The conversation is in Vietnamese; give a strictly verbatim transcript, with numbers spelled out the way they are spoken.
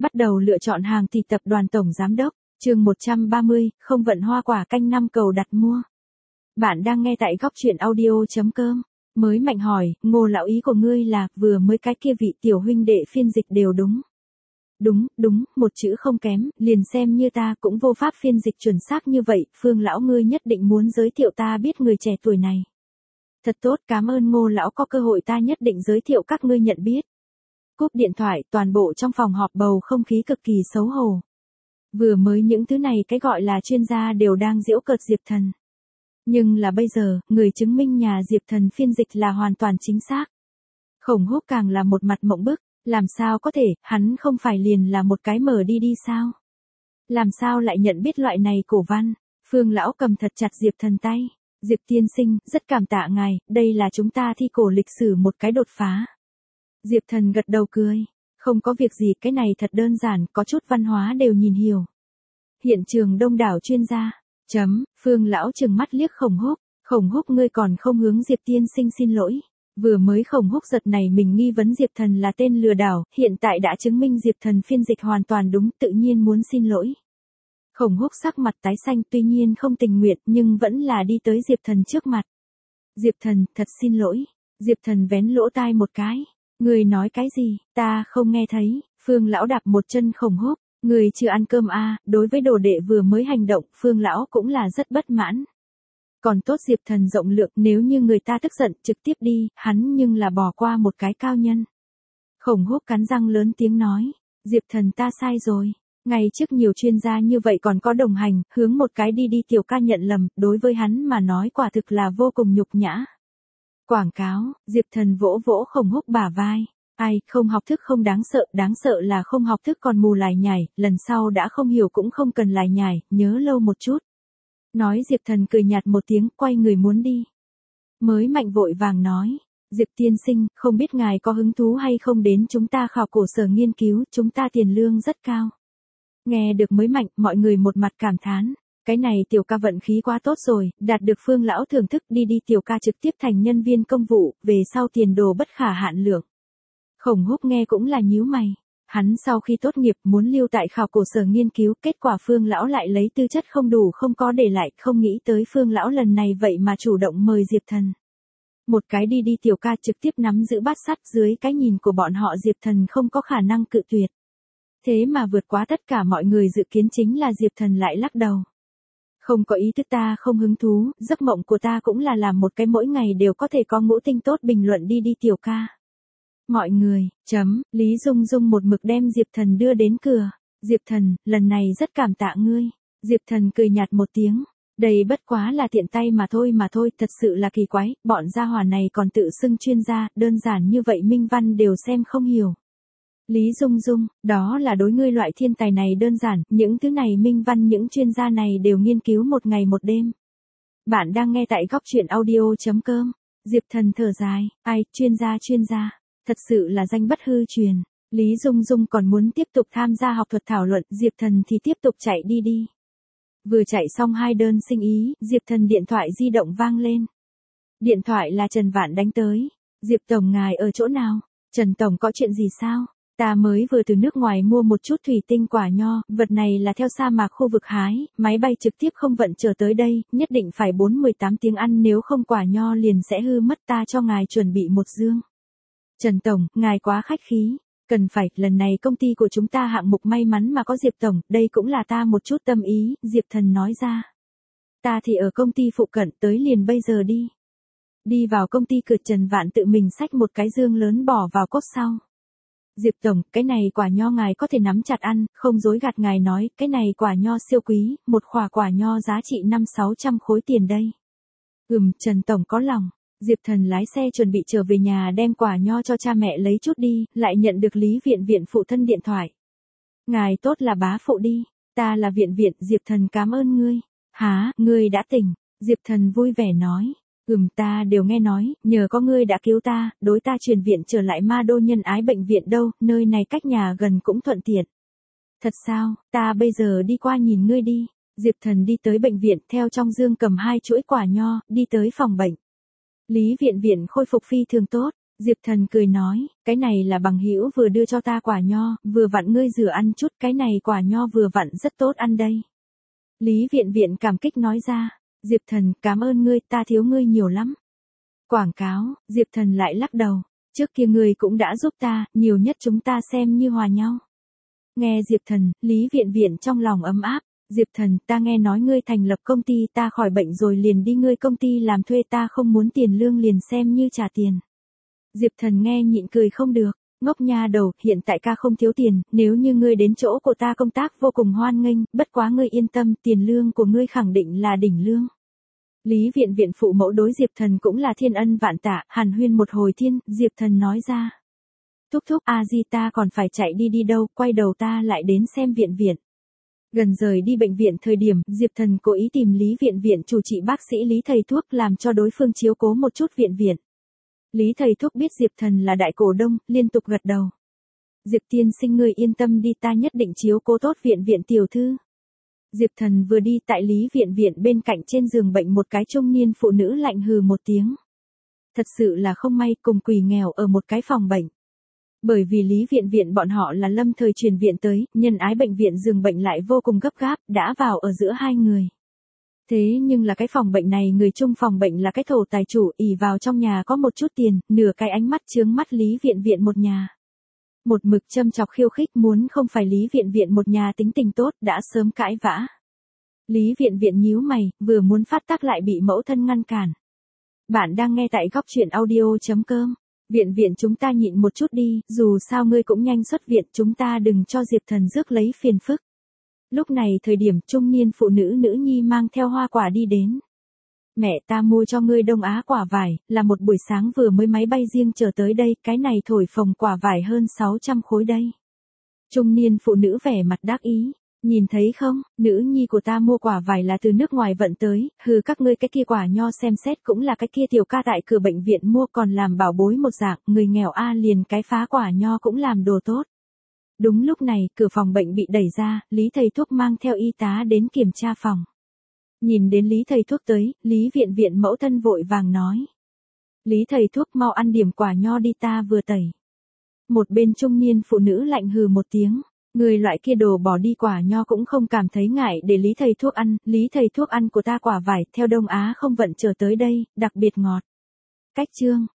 Bắt đầu lựa chọn hàng thì tập đoàn tổng giám đốc, chương một trăm ba mươi, không vận hoa quả canh năm cầu đặt mua. Bạn đang nghe tại góc truyện audio.com. Mới Mạnh hỏi, Ngô lão ý của ngươi là, vừa mới cái kia vị tiểu huynh đệ phiên dịch đều đúng. Đúng, đúng, một chữ không kém, liền xem như ta cũng vô pháp phiên dịch chuẩn xác như vậy, Phương lão ngươi nhất định muốn giới thiệu ta biết người trẻ tuổi này. Thật tốt, cảm ơn Ngô lão, có cơ hội ta nhất định giới thiệu các ngươi nhận biết. Cúp điện thoại, toàn bộ trong phòng họp bầu không khí cực kỳ xấu hổ. Vừa mới những thứ này cái gọi là chuyên gia đều đang giễu cợt Diệp Thần. Nhưng là bây giờ, người chứng minh nhà Diệp Thần phiên dịch là hoàn toàn chính xác. Khổng Húc càng là một mặt mộng bức, làm sao có thể, hắn không phải liền là một cái mở đi đi sao? Làm sao lại nhận biết loại này cổ văn? Phương lão cầm thật chặt Diệp Thần tay. Diệp tiên sinh, rất cảm tạ ngài, đây là chúng ta thi cổ lịch sử một cái đột phá. Diệp Thần gật đầu cười. Không có việc gì, cái này thật đơn giản, có chút văn hóa đều nhìn hiểu. Hiện trường đông đảo chuyên gia. Chấm, Phương lão trừng mắt liếc Khổng Húc. Khổng Húc ngươi còn không hướng Diệp tiên sinh xin lỗi. Vừa mới Khổng Húc giật này mình nghi vấn Diệp Thần là tên lừa đảo, hiện tại đã chứng minh Diệp Thần phiên dịch hoàn toàn đúng, tự nhiên muốn xin lỗi. Khổng Húc sắc mặt tái xanh, tuy nhiên không tình nguyện nhưng vẫn là đi tới Diệp Thần trước mặt. Diệp Thần, thật xin lỗi. Diệp Thần vén lỗ tai một cái. Người nói cái gì, ta không nghe thấy. Phương lão đạp một chân Khổng Húc. Người chưa ăn cơm à, đối với đồ đệ vừa mới hành động, Phương lão cũng là rất bất mãn. Còn tốt Diệp Thần rộng lượng, nếu như người ta tức giận trực tiếp đi, hắn nhưng là bỏ qua một cái cao nhân. Khổng Húc cắn răng lớn tiếng nói. Diệp Thần ta sai rồi. Ngày trước nhiều chuyên gia như vậy còn có đồng hành, hướng một cái đi đi tiểu ca nhận lầm, đối với hắn mà nói quả thực là vô cùng nhục nhã. Quảng cáo, Diệp Thần vỗ vỗ Khổng Húc bả vai. Ai, không học thức không đáng sợ, đáng sợ là không học thức còn mù lải nhải, lần sau đã không hiểu cũng không cần lải nhải, nhớ lâu một chút. Nói Diệp Thần cười nhạt một tiếng, quay người muốn đi. Mới Mạnh vội vàng nói. Diệp tiên sinh, không biết ngài có hứng thú hay không đến chúng ta khảo cổ sở nghiên cứu, chúng ta tiền lương rất cao. Nghe được Mới Mạnh, mọi người một mặt cảm thán. Cái này tiểu ca vận khí quá tốt rồi, đạt được Phương lão thưởng thức, đi đi tiểu ca trực tiếp thành nhân viên công vụ, về sau tiền đồ bất khả hạn lượng. Khổng Húc nghe cũng là nhíu mày. Hắn sau khi tốt nghiệp muốn lưu tại khảo cổ sở nghiên cứu, kết quả Phương lão lại lấy tư chất không đủ không có để lại, không nghĩ tới Phương lão lần này vậy mà chủ động mời Diệp Thần. Một cái đi đi tiểu ca trực tiếp nắm giữ bát sắt, dưới cái nhìn của bọn họ Diệp Thần không có khả năng cự tuyệt. Thế mà vượt quá tất cả mọi người dự kiến chính là Diệp Thần lại lắc đầu. Không có ý thức, ta không hứng thú, giấc mộng của ta cũng là làm một cái mỗi ngày đều có thể có ngũ tinh tốt bình luận đi đi tiểu ca. Mọi người, chấm, Lý Dung Dung một mực đem Diệp Thần đưa đến cửa. Diệp Thần, lần này rất cảm tạ ngươi. Diệp Thần cười nhạt một tiếng. Đây bất quá là tiện tay mà thôi mà thôi, thật sự là kỳ quái, bọn gia hỏa này còn tự xưng chuyên gia, đơn giản như vậy minh văn đều xem không hiểu. Lý Dung Dung, đó là đối ngươi loại thiên tài này đơn giản, những thứ này minh văn những chuyên gia này đều nghiên cứu một ngày một đêm. Bạn đang nghe tại góc truyện audio.com. Diệp Thần thở dài, ai, chuyên gia chuyên gia, thật sự là danh bất hư truyền. Lý Dung Dung còn muốn tiếp tục tham gia học thuật thảo luận, Diệp Thần thì tiếp tục chạy đi đi. Vừa chạy xong hai đơn sinh ý, Diệp Thần điện thoại di động vang lên. Điện thoại là Trần Vạn đánh tới. Diệp Tổng ngài ở chỗ nào? Trần Tổng có chuyện gì sao? Ta mới vừa từ nước ngoài mua một chút thủy tinh quả nho, vật này là theo sa mạc khu vực hái, máy bay trực tiếp không vận trở tới đây, nhất định phải bốn mười tám tiếng ăn, nếu không quả nho liền sẽ hư mất, ta cho ngài chuẩn bị một dương. Trần Tổng, ngài quá khách khí, cần phải, lần này công ty của chúng ta hạng mục may mắn mà có Diệp Tổng, đây cũng là ta một chút tâm ý, Diệp Thần nói ra. Ta thì ở công ty phụ cận, tới liền bây giờ đi. Đi vào công ty cửa, Trần Vạn tự mình xách một cái dương lớn bỏ vào cốp sau. Diệp Tổng, cái này quả nho ngài có thể nắm chặt ăn, không dối gạt ngài nói, cái này quả nho siêu quý, một khỏa quả nho giá trị năm sáu trăm khối tiền đây. Ừm, Trần Tổng có lòng. Diệp Thần lái xe chuẩn bị trở về nhà đem quả nho cho cha mẹ lấy chút đi, lại nhận được Lý Viện Viện phụ thân điện thoại. Ngài tốt là bá phụ đi, ta là Viện Viện, Diệp Thần cảm ơn ngươi. Hả, ngươi đã tỉnh, Diệp Thần vui vẻ nói. Ừm, ta đều nghe nói, nhờ có ngươi đã cứu ta, đối ta chuyển viện trở lại Ma Đô Nhân Ái bệnh viện đâu, nơi này cách nhà gần cũng thuận tiện. Thật sao, ta bây giờ đi qua nhìn ngươi đi. Diệp Thần đi tới bệnh viện, theo trong dương cầm hai chuỗi quả nho, đi tới phòng bệnh. Lý Viện Viện khôi phục phi thường tốt, Diệp Thần cười nói, cái này là bằng hữu vừa đưa cho ta quả nho, vừa vặn ngươi rửa ăn chút, cái này quả nho vừa vặn rất tốt ăn đây. Lý Viện Viện cảm kích nói ra, Diệp Thần, cảm ơn ngươi, ta thiếu ngươi nhiều lắm. Quảng cáo, Diệp Thần lại lắc đầu, trước kia ngươi cũng đã giúp ta, nhiều nhất chúng ta xem như hòa nhau. Nghe Diệp Thần, Lý Viện Viện trong lòng ấm áp, Diệp Thần, ta nghe nói ngươi thành lập công ty, ta khỏi bệnh rồi liền đi ngươi công ty làm thuê, ta không muốn tiền lương liền xem như trả tiền. Diệp Thần nghe nhịn cười không được, ngốc nha đầu, hiện tại ca không thiếu tiền, nếu như ngươi đến chỗ của ta công tác vô cùng hoan nghênh, bất quá ngươi yên tâm, tiền lương của ngươi khẳng định là đỉnh lương. Lý Viện Viện phụ mẫu đối Diệp Thần cũng là thiên ân vạn tạ, hàn huyên một hồi thiên, Diệp Thần nói ra. Thúc thúc a di ta còn phải chạy đi đi đâu, quay đầu ta lại đến xem Viện Viện. Gần rời đi bệnh viện thời điểm, Diệp Thần cố ý tìm Lý Viện Viện chủ trị bác sĩ Lý thầy thuốc làm cho đối phương chiếu cố một chút Viện Viện. Lý thầy thuốc biết Diệp Thần là đại cổ đông, liên tục gật đầu. Diệp tiên sinh ngươi yên tâm đi, ta nhất định chiếu cố tốt Viện Viện tiểu thư. Diệp Thần vừa đi tại Lý Viện Viện bên cạnh trên giường bệnh một cái trung niên phụ nữ lạnh hừ một tiếng. Thật sự là không may cùng quỷ nghèo ở một cái phòng bệnh. Bởi vì Lý Viện Viện bọn họ là lâm thời chuyển viện tới, nhân ái bệnh viện giường bệnh lại vô cùng gấp gáp, đã vào ở giữa hai người. Thế nhưng là cái phòng bệnh này người chung phòng bệnh là cái thổ tài chủ, ỷ vào trong nhà có một chút tiền, nửa cái ánh mắt chướng mắt Lý Viện Viện một nhà. Một mực châm chọc khiêu khích, muốn không phải Lý Viện Viện một nhà tính tình tốt đã sớm cãi vã. Lý Viện Viện nhíu mày, vừa muốn phát tác lại bị mẫu thân ngăn cản. Bạn đang nghe tại góc truyện audio chấm com. Viện Viện chúng ta nhịn một chút đi, dù sao ngươi cũng nhanh xuất viện, chúng ta đừng cho Diệp Thần rước lấy phiền phức. Lúc này thời điểm trung niên phụ nữ nữ nhi mang theo hoa quả đi đến. Mẹ ta mua cho ngươi Đông Á quả vải, là một buổi sáng vừa mới máy bay riêng chờ tới đây, cái này thổi phồng quả vải hơn sáu trăm khối đây. Trung niên phụ nữ vẻ mặt đắc ý, nhìn thấy không, nữ nhi của ta mua quả vải là từ nước ngoài vận tới, hừ các ngươi cái kia quả nho xem xét cũng là cái kia tiểu ca tại cửa bệnh viện mua còn làm bảo bối một dạng, người nghèo a liền cái phá quả nho cũng làm đồ tốt. Đúng lúc này, cửa phòng bệnh bị đẩy ra, Lý thầy thuốc mang theo y tá đến kiểm tra phòng. Nhìn đến Lý thầy thuốc tới, Lý Viện Viện mẫu thân vội vàng nói. Lý thầy thuốc mau ăn điểm quả nho đi, ta vừa tẩy. Một bên trung niên phụ nữ lạnh hừ một tiếng, người loại kia đồ bỏ đi quả nho cũng không cảm thấy ngại để Lý thầy thuốc ăn, Lý thầy thuốc ăn của ta quả vải theo Đông Á không vận trở tới đây, đặc biệt ngọt. Cách chương.